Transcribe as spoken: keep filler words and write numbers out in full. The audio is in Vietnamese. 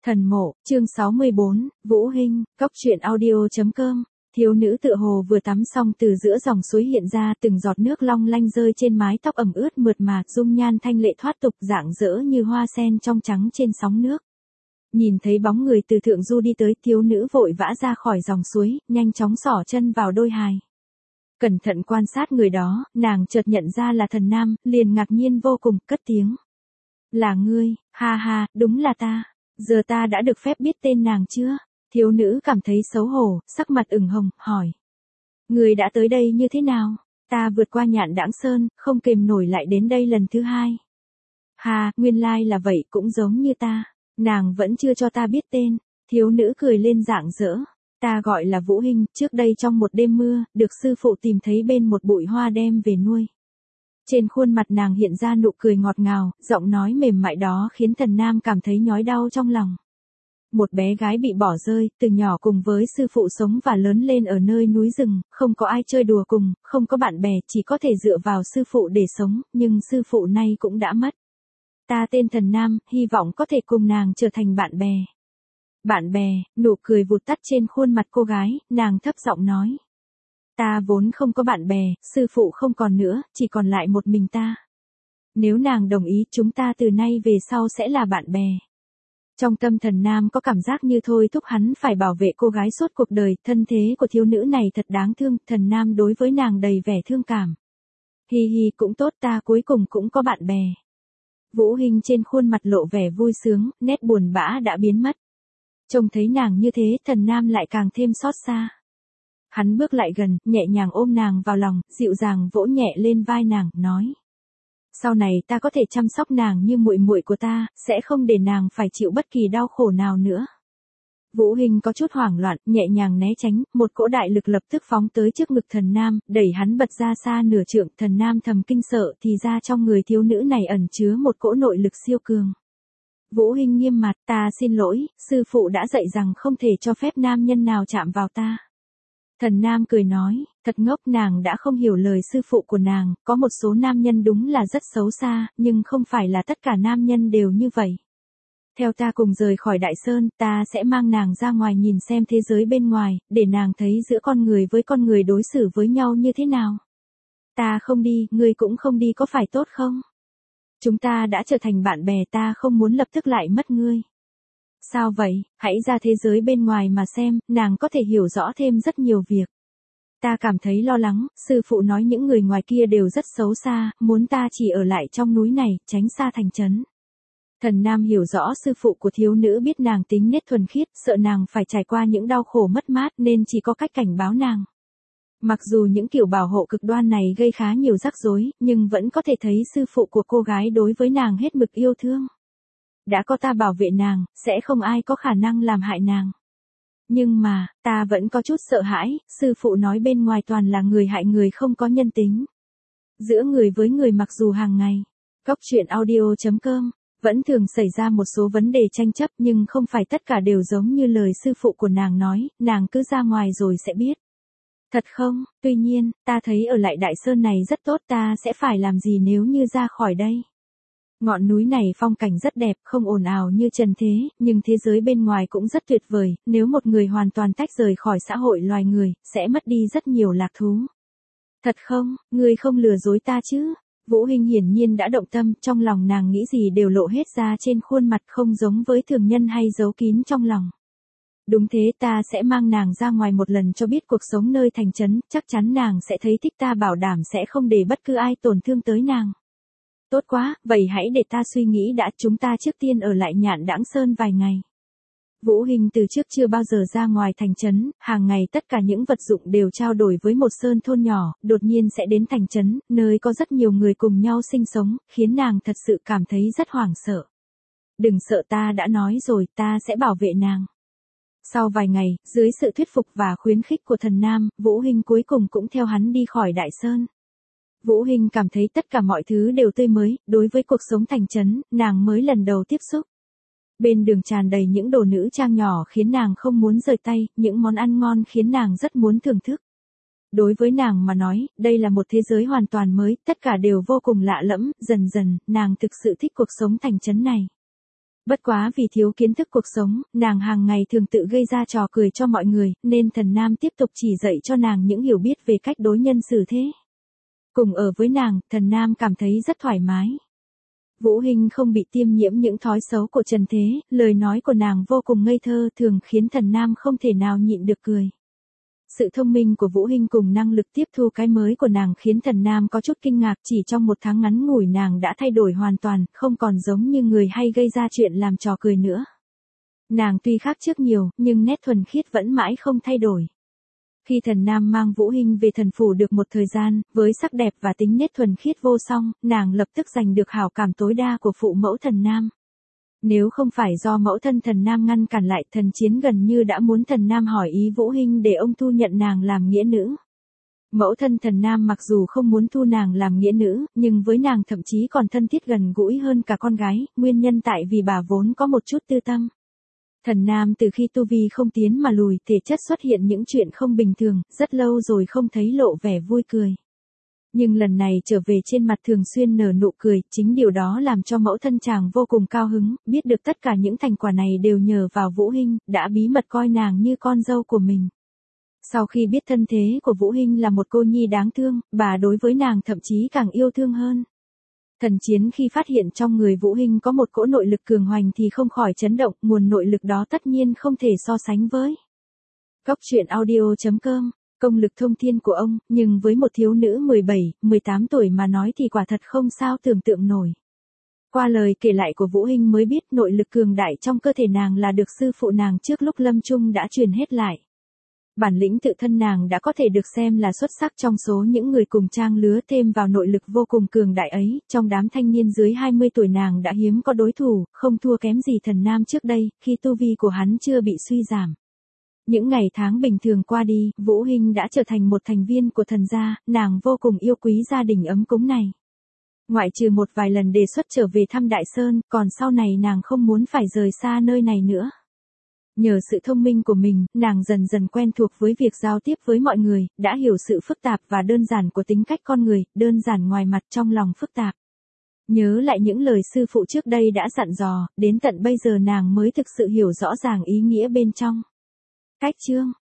Thần mộ, chương sáu mươi bốn, Vũ Hinh, cóc truyện audio chấm com. Thiếu nữ tựa hồ vừa tắm xong từ giữa dòng suối hiện ra, từng giọt nước long lanh rơi trên mái tóc ẩm ướt mượt mà, dung nhan thanh lệ thoát tục, rạng rỡ như hoa sen trong trắng trên sóng nước. Nhìn thấy bóng người từ thượng du đi tới, thiếu nữ vội vã ra khỏi dòng suối, nhanh chóng xỏ chân vào đôi hài. Cẩn thận quan sát người đó, nàng chợt nhận ra là Thần Nam, liền ngạc nhiên vô cùng, cất tiếng. Là ngươi, ha ha, đúng là ta. Giờ ta đã được phép biết tên nàng chưa? Thiếu nữ cảm thấy xấu hổ, sắc mặt ửng hồng, hỏi. Người đã tới đây như thế nào? Ta vượt qua Nhạn Đãng Sơn, không kềm nổi lại đến đây lần thứ hai. Hà, nguyên lai là vậy, cũng giống như ta. Nàng vẫn chưa cho ta biết tên. Thiếu nữ cười lên rạng rỡ. Ta gọi là Vũ Hinh, trước đây trong một đêm mưa, được sư phụ tìm thấy bên một bụi hoa đem về nuôi. Trên khuôn mặt nàng hiện ra nụ cười ngọt ngào, giọng nói mềm mại đó khiến Thần Nam cảm thấy nhói đau trong lòng. Một bé gái bị bỏ rơi, từ nhỏ cùng với sư phụ sống và lớn lên ở nơi núi rừng, không có ai chơi đùa cùng, không có bạn bè, chỉ có thể dựa vào sư phụ để sống, nhưng sư phụ nay cũng đã mất. Ta tên Thần Nam, hy vọng có thể cùng nàng trở thành bạn bè. Bạn bè, nụ cười vụt tắt trên khuôn mặt cô gái, nàng thấp giọng nói. Ta vốn không có bạn bè, sư phụ không còn nữa, chỉ còn lại một mình ta. Nếu nàng đồng ý, chúng ta từ nay về sau sẽ là bạn bè. Trong tâm Thần Nam có cảm giác như thôi thúc hắn phải bảo vệ cô gái suốt cuộc đời, thân thế của thiếu nữ này thật đáng thương, Thần Nam đối với nàng đầy vẻ thương cảm. Hi hi, cũng tốt, ta cuối cùng cũng có bạn bè. Vũ Hinh trên khuôn mặt lộ vẻ vui sướng, nét buồn bã đã biến mất. Trông thấy nàng như thế, Thần Nam lại càng thêm xót xa. Hắn bước lại gần, nhẹ nhàng ôm nàng vào lòng, dịu dàng vỗ nhẹ lên vai nàng, nói. Sau này ta có thể chăm sóc nàng như muội muội của ta, sẽ không để nàng phải chịu bất kỳ đau khổ nào nữa. Vũ Hinh có chút hoảng loạn, nhẹ nhàng né tránh, một cỗ đại lực lập tức phóng tới trước ngực Thần Nam, đẩy hắn bật ra xa nửa trượng. Thần Nam thầm kinh sợ, thì ra trong người thiếu nữ này ẩn chứa một cỗ nội lực siêu cường. Vũ Hinh nghiêm mặt, ta xin lỗi, sư phụ đã dạy rằng không thể cho phép nam nhân nào chạm vào ta. Thần Nam cười nói, thật ngốc, nàng đã không hiểu lời sư phụ của nàng, có một số nam nhân đúng là rất xấu xa, nhưng không phải là tất cả nam nhân đều như vậy. Theo ta cùng rời khỏi Đại Sơn, ta sẽ mang nàng ra ngoài nhìn xem thế giới bên ngoài, để nàng thấy giữa con người với con người đối xử với nhau như thế nào. Ta không đi, ngươi cũng không đi có phải tốt không? Chúng ta đã trở thành bạn bè, ta không muốn lập tức lại mất ngươi. Sao vậy, hãy ra thế giới bên ngoài mà xem, nàng có thể hiểu rõ thêm rất nhiều việc. Ta cảm thấy lo lắng, sư phụ nói những người ngoài kia đều rất xấu xa, muốn ta chỉ ở lại trong núi này, tránh xa thành trấn. Thần Nam hiểu rõ sư phụ của thiếu nữ biết nàng tính nết thuần khiết, sợ nàng phải trải qua những đau khổ mất mát nên chỉ có cách cảnh báo nàng. Mặc dù những kiểu bảo hộ cực đoan này gây khá nhiều rắc rối, nhưng vẫn có thể thấy sư phụ của cô gái đối với nàng hết mực yêu thương. Đã có ta bảo vệ nàng, sẽ không ai có khả năng làm hại nàng. Nhưng mà, ta vẫn có chút sợ hãi, sư phụ nói bên ngoài toàn là người hại người không có nhân tính. Giữa người với người mặc dù hàng ngày, cóc truyện audio chấm com, vẫn thường xảy ra một số vấn đề tranh chấp nhưng không phải tất cả đều giống như lời sư phụ của nàng nói, nàng cứ ra ngoài rồi sẽ biết. Thật không, tuy nhiên, ta thấy ở lại Đại Sơn này rất tốt, ta sẽ phải làm gì nếu như ra khỏi đây. Ngọn núi này phong cảnh rất đẹp, không ồn ào như trần thế, nhưng thế giới bên ngoài cũng rất tuyệt vời, nếu một người hoàn toàn tách rời khỏi xã hội loài người, sẽ mất đi rất nhiều lạc thú. Thật không, ngươi không lừa dối ta chứ? Vũ Hinh hiển nhiên đã động tâm, trong lòng nàng nghĩ gì đều lộ hết ra trên khuôn mặt, không giống với thường nhân hay giấu kín trong lòng. Đúng thế, ta sẽ mang nàng ra ngoài một lần cho biết cuộc sống nơi thành trấn, chắc chắn nàng sẽ thấy thích, ta bảo đảm sẽ không để bất cứ ai tổn thương tới nàng. Tốt quá, vậy hãy để ta suy nghĩ đã, chúng ta trước tiên ở lại Nhạn Đãng Sơn vài ngày. Vũ Hinh từ trước chưa bao giờ ra ngoài thành trấn, hàng ngày tất cả những vật dụng đều trao đổi với một sơn thôn nhỏ, đột nhiên sẽ đến thành trấn, nơi có rất nhiều người cùng nhau sinh sống, khiến nàng thật sự cảm thấy rất hoảng sợ. Đừng sợ, ta đã nói rồi, ta sẽ bảo vệ nàng. Sau vài ngày, dưới sự thuyết phục và khuyến khích của Thần Nam, Vũ Hinh cuối cùng cũng theo hắn đi khỏi Đại Sơn. Vũ Hinh cảm thấy tất cả mọi thứ đều tươi mới, đối với cuộc sống thành trấn, nàng mới lần đầu tiếp xúc. Bên đường tràn đầy những đồ nữ trang nhỏ khiến nàng không muốn rời tay, những món ăn ngon khiến nàng rất muốn thưởng thức. Đối với nàng mà nói, đây là một thế giới hoàn toàn mới, tất cả đều vô cùng lạ lẫm, dần dần, nàng thực sự thích cuộc sống thành trấn này. Bất quá vì thiếu kiến thức cuộc sống, nàng hàng ngày thường tự gây ra trò cười cho mọi người, nên Thần Nam tiếp tục chỉ dạy cho nàng những hiểu biết về cách đối nhân xử thế. Cùng ở với nàng, Thần Nam cảm thấy rất thoải mái. Vũ Hinh không bị tiêm nhiễm những thói xấu của trần thế, lời nói của nàng vô cùng ngây thơ thường khiến Thần Nam không thể nào nhịn được cười. Sự thông minh của Vũ Hinh cùng năng lực tiếp thu cái mới của nàng khiến Thần Nam có chút kinh ngạc, chỉ trong một tháng ngắn ngủi nàng đã thay đổi hoàn toàn, không còn giống như người hay gây ra chuyện làm trò cười nữa. Nàng tuy khác trước nhiều, nhưng nét thuần khiết vẫn mãi không thay đổi. Khi Thần Nam mang Vũ Hinh về thần phủ được một thời gian, với sắc đẹp và tính nét thuần khiết vô song, nàng lập tức giành được hảo cảm tối đa của phụ mẫu Thần Nam. Nếu không phải do mẫu thân Thần Nam ngăn cản lại, Thần Chiến gần như đã muốn Thần Nam hỏi ý Vũ Hinh để ông thu nhận nàng làm nghĩa nữ. Mẫu thân Thần Nam mặc dù không muốn thu nàng làm nghĩa nữ, nhưng với nàng thậm chí còn thân thiết gần gũi hơn cả con gái, nguyên nhân tại vì bà vốn có một chút tư tâm. Thần Nam từ khi tu vi không tiến mà lùi, thể chất xuất hiện những chuyện không bình thường, rất lâu rồi không thấy lộ vẻ vui cười. Nhưng lần này trở về trên mặt thường xuyên nở nụ cười, chính điều đó làm cho mẫu thân chàng vô cùng cao hứng, biết được tất cả những thành quả này đều nhờ vào Vũ Hinh, đã bí mật coi nàng như con dâu của mình. Sau khi biết thân thế của Vũ Hinh là một cô nhi đáng thương, bà đối với nàng thậm chí càng yêu thương hơn. Thần Chiến khi phát hiện trong người Vũ Hinh có một cỗ nội lực cường hoành thì không khỏi chấn động, nguồn nội lực đó tất nhiên không thể so sánh với. Cốc truyện audio chấm com, công lực thông thiên của ông, nhưng với một thiếu nữ mười bảy, mười tám tuổi mà nói thì quả thật không sao tưởng tượng nổi. Qua lời kể lại của Vũ Hinh mới biết nội lực cường đại trong cơ thể nàng là được sư phụ nàng trước lúc lâm chung đã truyền hết lại. Bản lĩnh tự thân nàng đã có thể được xem là xuất sắc trong số những người cùng trang lứa, thêm vào nội lực vô cùng cường đại ấy, trong đám thanh niên dưới hai mươi tuổi nàng đã hiếm có đối thủ, không thua kém gì Thần Nam trước đây, khi tu vi của hắn chưa bị suy giảm. Những ngày tháng bình thường qua đi, Vũ Hinh đã trở thành một thành viên của Thần gia, nàng vô cùng yêu quý gia đình ấm cúng này. Ngoại trừ một vài lần đề xuất trở về thăm Đại Sơn, còn sau này nàng không muốn phải rời xa nơi này nữa. Nhờ sự thông minh của mình, nàng dần dần quen thuộc với việc giao tiếp với mọi người, đã hiểu sự phức tạp và đơn giản của tính cách con người, đơn giản ngoài mặt trong lòng phức tạp. Nhớ lại những lời sư phụ trước đây đã dặn dò, đến tận bây giờ nàng mới thực sự hiểu rõ ràng ý nghĩa bên trong. Cách chương